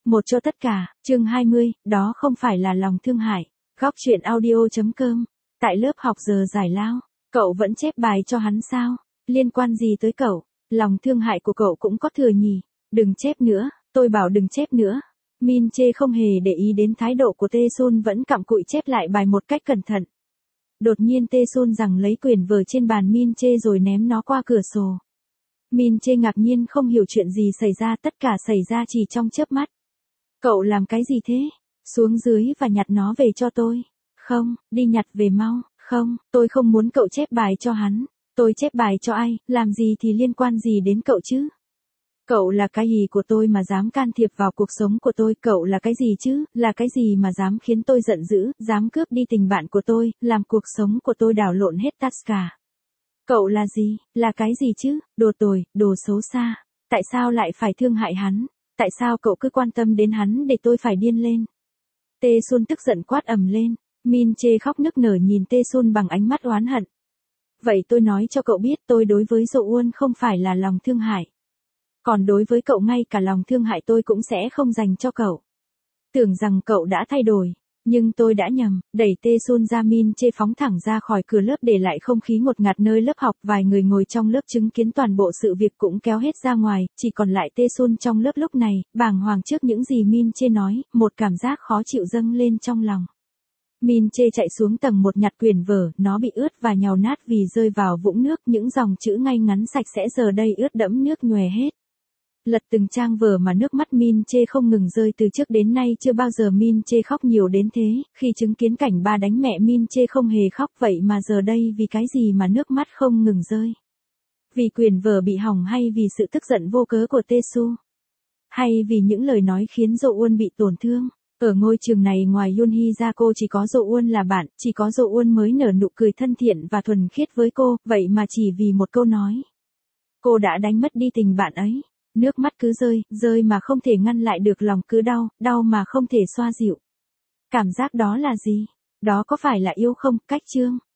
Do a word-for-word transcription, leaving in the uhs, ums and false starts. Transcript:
Một cho tất cả, chương hai mươi, đó không phải là lòng thương hại. Góc truyện audio.com. Tại lớp học giờ giải lao, cậu vẫn chép bài cho hắn sao? Liên quan gì tới cậu? Lòng thương hại của cậu cũng có thừa nhỉ? Đừng chép nữa, tôi bảo đừng chép nữa. Min Chê không hề để ý đến thái độ của Tae Sun, vẫn cặm cụi chép lại bài một cách cẩn thận. Đột nhiên Tae Sun rằng lấy quyển vở trên bàn Min Chê rồi ném nó qua cửa sổ. Min Chê ngạc nhiên không hiểu chuyện gì xảy ra, tất cả xảy ra chỉ trong chớp mắt. Cậu làm cái gì thế? Xuống dưới và nhặt nó về cho tôi. Không, đi nhặt về mau. Không, tôi không muốn cậu chép bài cho hắn. Tôi chép bài cho ai, làm gì thì liên quan gì đến cậu chứ? Cậu là cái gì của tôi mà dám can thiệp vào cuộc sống của tôi? Cậu là cái gì chứ? Là cái gì mà dám khiến tôi giận dữ, dám cướp đi tình bạn của tôi, làm cuộc sống của tôi đảo lộn hết tất cả? Cậu là gì? Là cái gì chứ? Đồ tồi, đồ xấu xa. Tại sao lại phải thương hại hắn? Tại sao cậu cứ quan tâm đến hắn để tôi phải điên lên? Tae Sun tức giận quát ầm lên. Min Chê khóc nức nở nhìn Tae Sun bằng ánh mắt oán hận. Vậy tôi nói cho cậu biết, tôi đối với Dậu Uôn không phải là lòng thương hại. Còn đối với cậu, ngay cả lòng thương hại tôi cũng sẽ không dành cho cậu. Tưởng rằng cậu đã thay đổi, nhưng tôi đã nhầm. Đẩy Tae Sun ra, Min Chê phóng thẳng ra khỏi cửa lớp, để lại không khí ngột ngạt nơi lớp học. Vài người ngồi trong lớp chứng kiến toàn bộ sự việc cũng kéo hết ra ngoài, chỉ còn lại Tae Sun trong lớp lúc này, bàng hoàng trước những gì Min Chê nói, một cảm giác khó chịu dâng lên trong lòng. Min Chê chạy xuống tầng một nhặt quyển vở, nó bị ướt và nhàu nát vì rơi vào vũng nước, những dòng chữ ngay ngắn sạch sẽ giờ đây ướt đẫm nước nhòe hết. Lật từng trang vở mà nước mắt Min Chê không ngừng rơi, từ trước đến nay chưa bao giờ Min Chê khóc nhiều đến thế, khi chứng kiến cảnh ba đánh mẹ Min Chê không hề khóc, vậy mà giờ đây vì cái gì mà nước mắt không ngừng rơi? Vì quyển vở bị hỏng, hay vì sự tức giận vô cớ của Tae Sun? Hay vì những lời nói khiến Dậu Uôn bị tổn thương? Ở ngôi trường này ngoài Yoon Hee ra, cô chỉ có Dậu Uôn là bạn, chỉ có Dậu Uôn mới nở nụ cười thân thiện và thuần khiết với cô, vậy mà chỉ vì một câu nói, cô đã đánh mất đi tình bạn ấy. Nước mắt cứ rơi, rơi mà không thể ngăn lại được, lòng cứ đau, đau mà không thể xoa dịu. Cảm giác đó là gì? Đó có phải là yêu không? Cách chương